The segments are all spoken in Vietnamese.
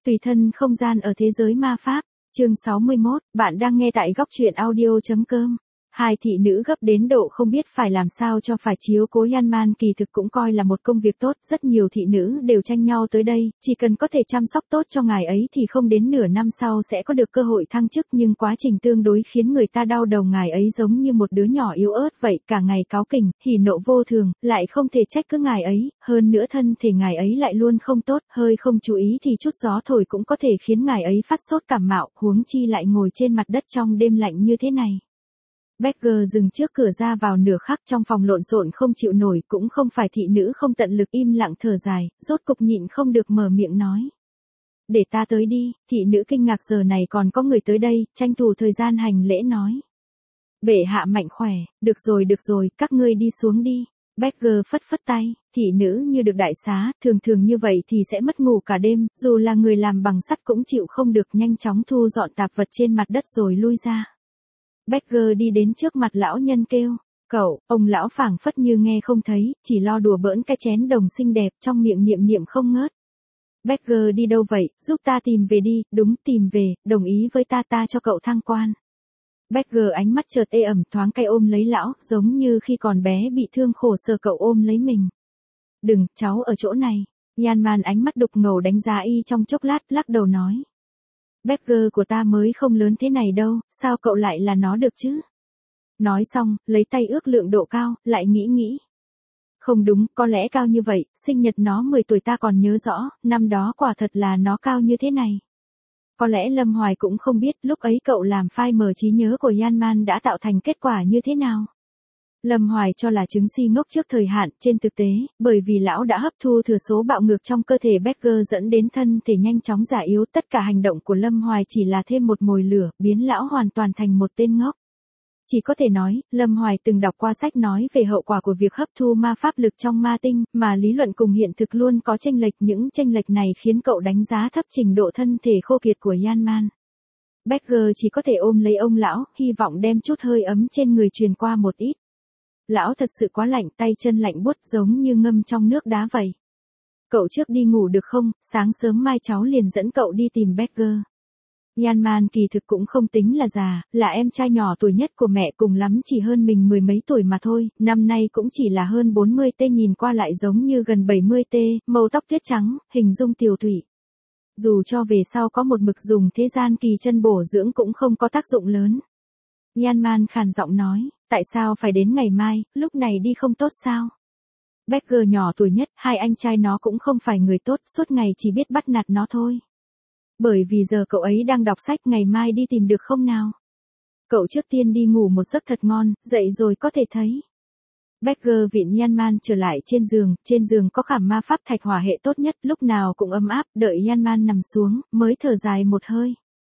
Tùy thân không gian ở thế giới ma pháp, chương 61, bạn đang nghe tại góc truyện audio.com. Hai thị nữ gấp đến độ không biết phải làm sao cho phải chiếu cố Yanman kỳ thực cũng coi là một công việc tốt, rất nhiều thị nữ đều tranh nhau tới đây, chỉ cần có thể chăm sóc tốt cho ngài ấy thì không đến nửa năm sau sẽ có được cơ hội thăng chức, nhưng quá trình tương đối khiến người ta đau đầu, ngài ấy giống như một đứa nhỏ yếu ớt vậy, cả ngày cáu kỉnh, hỉ nộ vô thường, lại không thể trách cứ ngài ấy, hơn nữa thân thể ngài ấy lại luôn không tốt, hơi không chú ý thì chút gió thổi cũng có thể khiến ngài ấy phát sốt cảm mạo, huống chi lại ngồi trên mặt đất trong đêm lạnh như thế này. Becker dừng trước cửa ra vào nửa khắc, trong phòng lộn xộn không chịu nổi, cũng không phải thị nữ không tận lực, im lặng thở dài, rốt cục nhịn không được mở miệng nói. Để ta tới đi, thị nữ kinh ngạc giờ này còn có người tới đây, tranh thủ thời gian hành lễ nói. Bệ hạ mạnh khỏe, được rồi, các ngươi đi xuống đi. Becker phất phất tay, thị nữ như được đại xá, thường như vậy thì sẽ mất ngủ cả đêm, dù là người làm bằng sắt cũng chịu không được, nhanh chóng thu dọn tạp vật trên mặt đất rồi lui ra. Becker đi đến trước mặt lão nhân kêu, cậu, ông lão phảng phất như nghe không thấy, chỉ lo đùa bỡn cái chén đồng xinh đẹp, trong miệng niệm không ngớt. Becker đi đâu vậy, giúp ta tìm về đi, đúng tìm về, đồng ý với ta cho cậu thăng quan. Becker ánh mắt chợt ê ẩm, thoáng cay ôm lấy lão, giống như khi còn bé bị thương khổ sở cậu ôm lấy mình. Đừng, cháu ở chỗ này. Yanman ánh mắt đục ngầu đánh giá y trong chốc lát, lắc đầu nói. Becker của ta mới không lớn thế này đâu, sao cậu lại là nó được chứ? Nói xong, lấy tay ước lượng độ cao, lại nghĩ. Không đúng, có lẽ cao như vậy, sinh nhật nó 10 tuổi ta còn nhớ rõ, năm đó quả thật là nó cao như thế này. Có lẽ Lâm Hoài cũng không biết lúc ấy cậu làm phai mờ trí nhớ của Yanman đã tạo thành kết quả như thế nào. Lâm Hoài cho là chứng si ngốc trước thời hạn, trên thực tế, bởi vì lão đã hấp thu thừa số bạo ngược trong cơ thể Becker dẫn đến thân thể nhanh chóng già yếu, tất cả hành động của Lâm Hoài chỉ là thêm một mồi lửa, biến lão hoàn toàn thành một tên ngốc. Chỉ có thể nói, Lâm Hoài từng đọc qua sách nói về hậu quả của việc hấp thu ma pháp lực trong ma tinh, mà lý luận cùng hiện thực luôn có chênh lệch, những chênh lệch này khiến cậu đánh giá thấp trình độ thân thể khô kiệt của Yanman. Becker chỉ có thể ôm lấy ông lão, hy vọng đem chút hơi ấm trên người truyền qua một ít. Lão thật sự quá lạnh, tay chân lạnh buốt giống như ngâm trong nước đá vậy. Cậu trước đi ngủ được không, sáng sớm mai cháu liền dẫn cậu đi tìm Becker. Yanman kỳ thực cũng không tính là già, là em trai nhỏ tuổi nhất của mẹ, cùng lắm chỉ hơn mình 10 mấy tuổi mà thôi, năm nay cũng chỉ là hơn 40 t, nhìn qua lại giống như gần 70 t, màu tóc tuyết trắng, hình dung tiều tụy. Dù cho về sau có một mực dùng thế gian kỳ chân bổ dưỡng cũng không có tác dụng lớn. Yanman khàn giọng nói, tại sao phải đến ngày mai, lúc này đi không tốt sao? Becker nhỏ tuổi nhất, hai anh trai nó cũng không phải người tốt, suốt ngày chỉ biết bắt nạt nó thôi. Bởi vì giờ cậu ấy đang đọc sách, ngày mai đi tìm được không nào? Cậu trước tiên đi ngủ một giấc thật ngon, dậy rồi có thể thấy. Becker viện Yanman trở lại trên giường có khảm ma pháp thạch hỏa hệ tốt nhất, lúc nào cũng ấm áp, đợi Yanman nằm xuống, mới thở dài một hơi.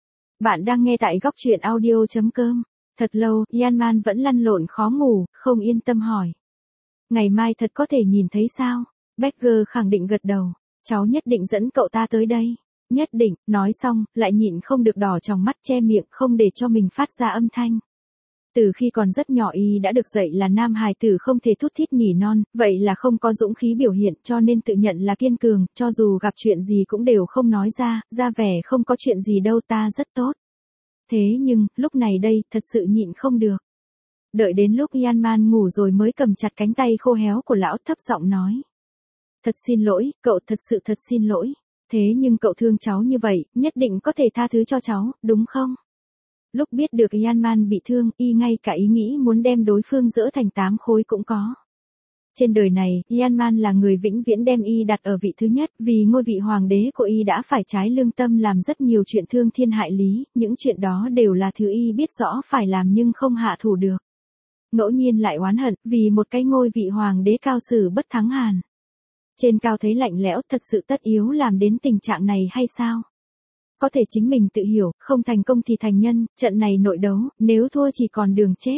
Bạn đang nghe tại góc truyện audio.com. Thật lâu, Yanman vẫn lăn lộn khó ngủ, không yên tâm hỏi. Ngày mai thật có thể nhìn thấy sao? Becker khẳng định gật đầu. Cháu nhất định dẫn cậu ta tới đây. Nhất định, nói xong, lại nhịn không được đỏ trong mắt, che miệng không để cho mình phát ra âm thanh. Từ khi còn rất nhỏ y đã được dạy là nam hài tử không thể thút thít nỉ non, vậy là không có dũng khí biểu hiện, cho nên tự nhận là kiên cường, cho dù gặp chuyện gì cũng đều không nói ra vẻ không có chuyện gì đâu, ta rất tốt. Thế nhưng, lúc này đây, thật sự nhịn không được. Đợi đến lúc Yanman ngủ rồi mới cầm chặt cánh tay khô héo của lão, thấp giọng nói. Thật xin lỗi, cậu thật sự thật xin lỗi. Thế nhưng cậu thương cháu như vậy, nhất định có thể tha thứ cho cháu, đúng không? Lúc biết được Yanman bị thương, y ngay cả ý nghĩ muốn đem đối phương dỡ thành 8 khối cũng có. Trên đời này, Yanman là người vĩnh viễn đem y đặt ở vị thứ nhất, vì ngôi vị hoàng đế của y đã phải trái lương tâm làm rất nhiều chuyện thương thiên hại lý, những chuyện đó đều là thứ y biết rõ phải làm nhưng không hạ thủ được. Ngẫu nhiên lại oán hận, vì một cái ngôi vị hoàng đế cao sử bất thắng hàn. Trên cao thấy lạnh lẽo, thật sự tất yếu làm đến tình trạng này hay sao? Có thể chính mình tự hiểu, không thành công thì thành nhân, trận này nội đấu, nếu thua chỉ còn đường chết.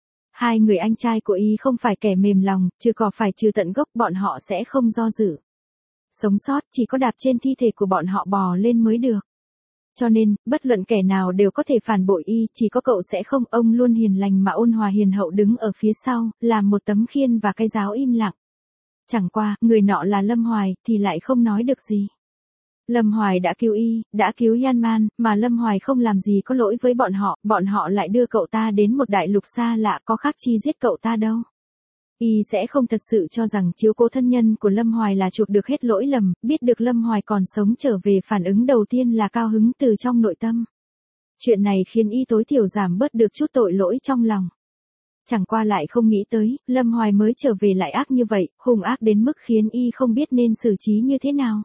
Hai người anh trai của y không phải kẻ mềm lòng, trừ cỏ phải trừ tận gốc, bọn họ sẽ không do dự. Sống sót chỉ có đạp trên thi thể của bọn họ bò lên mới được. Cho nên, bất luận kẻ nào đều có thể phản bội y, chỉ có cậu sẽ không, ông luôn hiền lành mà ôn hòa hiền hậu đứng ở phía sau, làm một tấm khiên và cái giáo im lặng. Chẳng qua, người nọ là Lâm Hoài, thì lại không nói được gì. Lâm Hoài đã cứu y, đã cứu Yanman, mà Lâm Hoài không làm gì có lỗi với bọn họ lại đưa cậu ta đến một đại lục xa lạ, có khác chi giết cậu ta đâu. Y sẽ không thật sự cho rằng chiếu cố thân nhân của Lâm Hoài là chuộc được hết lỗi lầm, biết được Lâm Hoài còn sống trở về, phản ứng đầu tiên là cao hứng từ trong nội tâm. Chuyện này khiến y tối thiểu giảm bớt được chút tội lỗi trong lòng. Chẳng qua lại không nghĩ tới, Lâm Hoài mới trở về lại ác như vậy, hung ác đến mức khiến y không biết nên xử trí như thế nào.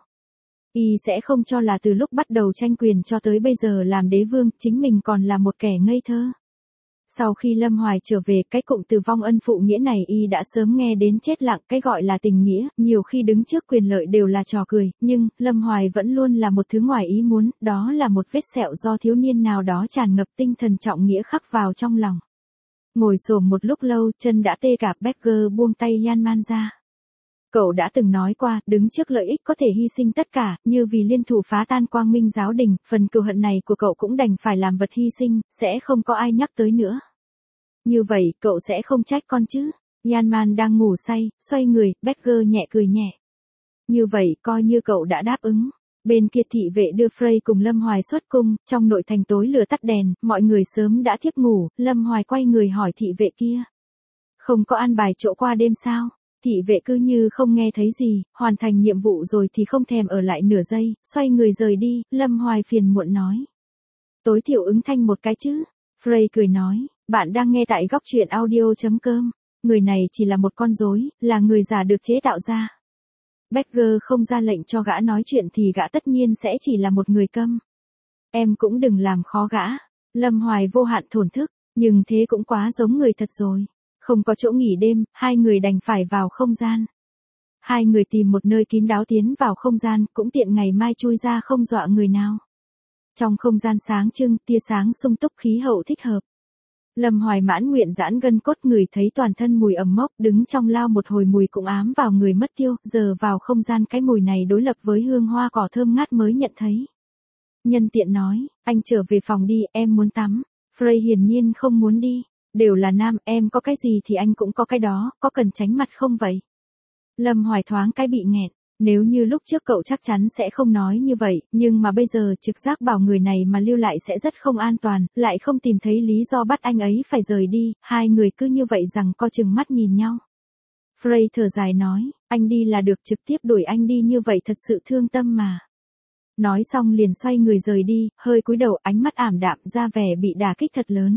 Y sẽ không cho là từ lúc bắt đầu tranh quyền cho tới bây giờ làm đế vương, chính mình còn là một kẻ ngây thơ. Sau khi Lâm Hoài trở về, cái cụm từ vong ân phụ nghĩa này y đã sớm nghe đến chết lặng, cái gọi là tình nghĩa, nhiều khi đứng trước quyền lợi đều là trò cười, nhưng, Lâm Hoài vẫn luôn là một thứ ngoài ý muốn, đó là một vết sẹo do thiếu niên nào đó tràn ngập tinh thần trọng nghĩa khắc vào trong lòng. Ngồi xổm một lúc lâu, chân đã tê cả, Becker buông tay Yanman ra. Cậu đã từng nói qua, đứng trước lợi ích có thể hy sinh tất cả, như vì liên thủ phá tan Quang Minh giáo đình, phần cừu hận này của cậu cũng đành phải làm vật hy sinh, sẽ không có ai nhắc tới nữa. Như vậy, cậu sẽ không trách con chứ? Yanman đang ngủ say, xoay người, Becker nhẹ cười nhẹ. Như vậy, coi như cậu đã đáp ứng. Bên kia thị vệ đưa Frey cùng Lâm Hoài xuất cung, trong nội thành tối lửa tắt đèn, mọi người sớm đã thiếp ngủ, Lâm Hoài quay người hỏi thị vệ kia. Không có an bài chỗ qua đêm sao? Thị vệ cứ như không nghe thấy gì, hoàn thành nhiệm vụ rồi thì không thèm ở lại nửa giây, xoay người rời đi, Lâm Hoài phiền muộn nói. Tối thiểu ứng thanh một cái chứ. Frey cười nói, bạn đang nghe tại góc truyện audio.com, người này chỉ là một con rối, là người giả được chế tạo ra. Becker không ra lệnh cho gã nói chuyện thì gã tất nhiên sẽ chỉ là một người câm. Em cũng đừng làm khó gã. Lâm Hoài vô hạn thổn thức, nhưng thế cũng quá giống người thật rồi. Không có chỗ nghỉ đêm, hai người đành phải vào không gian. Hai người tìm một nơi kín đáo tiến vào không gian, cũng tiện ngày mai chui ra không dọa người nào. Trong không gian sáng trưng, tia sáng sung túc, khí hậu thích hợp. Lâm Hoài mãn nguyện giãn gân cốt, người thấy toàn thân mùi ẩm mốc, đứng trong lao một hồi mùi cũng ám vào người mất tiêu, giờ vào không gian cái mùi này đối lập với hương hoa cỏ thơm ngát mới nhận thấy. Nhân tiện nói, anh trở về phòng đi, em muốn tắm. Frey hiển nhiên không muốn đi. Đều là nam, em có cái gì thì anh cũng có cái đó, có cần tránh mặt không vậy? Lâm Hoài thoáng cái bị nghẹn, nếu như lúc trước cậu chắc chắn sẽ không nói như vậy, nhưng mà bây giờ trực giác bảo người này mà lưu lại sẽ rất không an toàn, lại không tìm thấy lý do bắt anh ấy phải rời đi, hai người cứ như vậy rằng co chừng mắt nhìn nhau. Frey thở dài nói, anh đi là được, trực tiếp đuổi anh đi như vậy thật sự thương tâm mà. Nói xong liền xoay người rời đi, hơi cúi đầu, ánh mắt ảm đạm, ra vẻ bị đả kích thật lớn.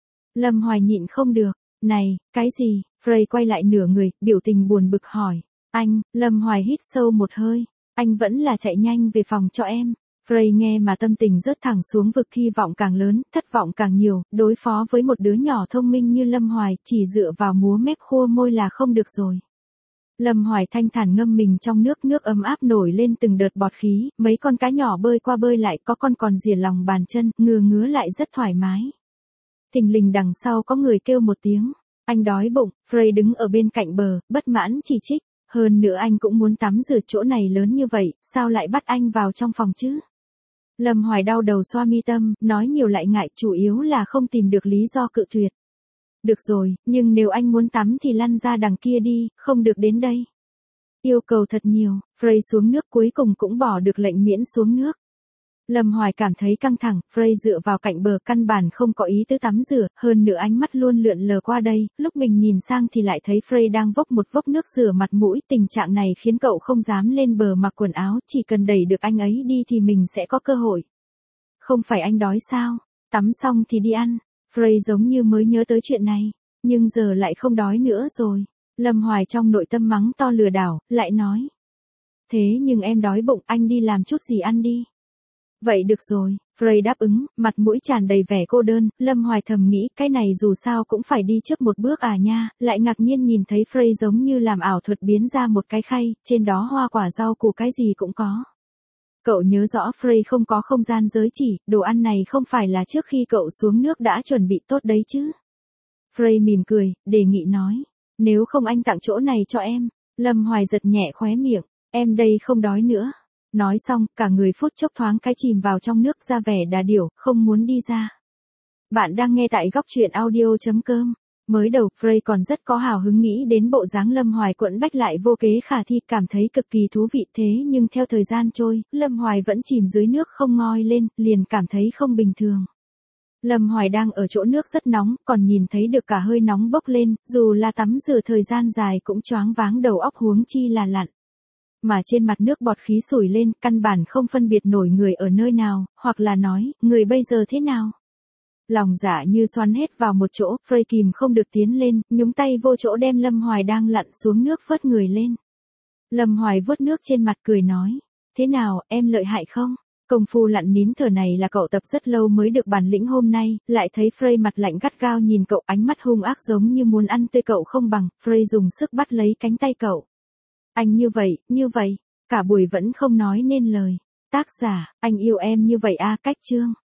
Lâm Hoài nhịn không được, này, cái gì? Frey quay lại nửa người, biểu tình buồn bực hỏi. Anh, Lâm Hoài hít sâu một hơi, anh vẫn là chạy nhanh về phòng cho em. Frey nghe mà tâm tình rớt thẳng xuống vực, hy vọng càng lớn, thất vọng càng nhiều, đối phó với một đứa nhỏ thông minh như Lâm Hoài, chỉ dựa vào múa mép khua môi là không được rồi. Lâm Hoài thanh thản ngâm mình trong nước, nước ấm áp nổi lên từng đợt bọt khí, mấy con cá nhỏ bơi qua bơi lại, có con còn rỉa lòng bàn chân, ngứa lại rất thoải mái. Thình lình đằng sau có người kêu một tiếng, anh đói bụng. Frey đứng ở bên cạnh bờ, bất mãn chỉ trích, hơn nữa anh cũng muốn tắm rửa, chỗ này lớn như vậy, sao lại bắt anh vào trong phòng chứ? Lâm Hoài đau đầu xoa mi tâm, nói nhiều lại ngại, chủ yếu là không tìm được lý do cự tuyệt. Được rồi, nhưng nếu anh muốn tắm thì lăn ra đằng kia đi, không được đến đây. Yêu cầu thật nhiều, Frey xuống nước cuối cùng cũng bỏ được lệnh miễn xuống nước. Lâm Hoài cảm thấy căng thẳng, Frey dựa vào cạnh bờ, căn bản không có ý tứ tắm rửa, hơn nữa ánh mắt luôn lượn lờ qua đây, lúc mình nhìn sang thì lại thấy Frey đang vốc một vốc nước rửa mặt mũi, tình trạng này khiến cậu không dám lên bờ mặc quần áo, chỉ cần đẩy được anh ấy đi thì mình sẽ có cơ hội. Không phải anh đói sao? Tắm xong thì đi ăn. Frey giống như mới nhớ tới chuyện này, nhưng giờ lại không đói nữa rồi. Lâm Hoài trong nội tâm mắng to lừa đảo, lại nói. Thế nhưng em đói bụng, anh đi làm chút gì ăn đi. Vậy được rồi, Frey đáp ứng, mặt mũi tràn đầy vẻ cô đơn, Lâm Hoài thầm nghĩ, cái này dù sao cũng phải đi trước một bước à nha, lại ngạc nhiên nhìn thấy Frey giống như làm ảo thuật biến ra một cái khay, trên đó hoa quả rau củ cái gì cũng có. Cậu nhớ rõ Frey không có không gian giới chỉ, đồ ăn này không phải là trước khi cậu xuống nước đã chuẩn bị tốt đấy chứ. Frey mỉm cười, đề nghị nói, nếu không anh tặng chỗ này cho em. Lâm Hoài giật nhẹ khóe miệng, em đây không đói nữa. Nói xong, cả người phút chốc thoáng cái chìm vào trong nước, ra vẻ đà điểu, không muốn đi ra. Bạn đang nghe tại góc truyện audio.com. Mới đầu, Frey còn rất có hào hứng nghĩ đến bộ dáng Lâm Hoài quẫn bách lại vô kế khả thi, cảm thấy cực kỳ thú vị, thế nhưng theo thời gian trôi, Lâm Hoài vẫn chìm dưới nước không ngoi lên, liền cảm thấy không bình thường. Lâm Hoài đang ở chỗ nước rất nóng, còn nhìn thấy được cả hơi nóng bốc lên, dù là tắm rửa thời gian dài cũng choáng váng đầu óc, huống chi là lặn. Mà trên mặt nước bọt khí sủi lên, căn bản không phân biệt nổi người ở nơi nào, hoặc là nói, người bây giờ thế nào. Lòng dạ như xoắn hết vào một chỗ, Frey kìm không được tiến lên, nhúng tay vô chỗ đem Lâm Hoài đang lặn xuống nước vớt người lên. Lâm Hoài vuốt nước trên mặt cười nói, thế nào, em lợi hại không? Công phu lặn nín thở này là cậu tập rất lâu mới được bản lĩnh, hôm nay, lại thấy Frey mặt lạnh gắt gao nhìn cậu, ánh mắt hung ác giống như muốn ăn tươi cậu không bằng, Frey dùng sức bắt lấy cánh tay cậu. Anh như vậy, cả buổi vẫn không nói nên lời. Tác giả, anh yêu em như vậy a. Cách chương.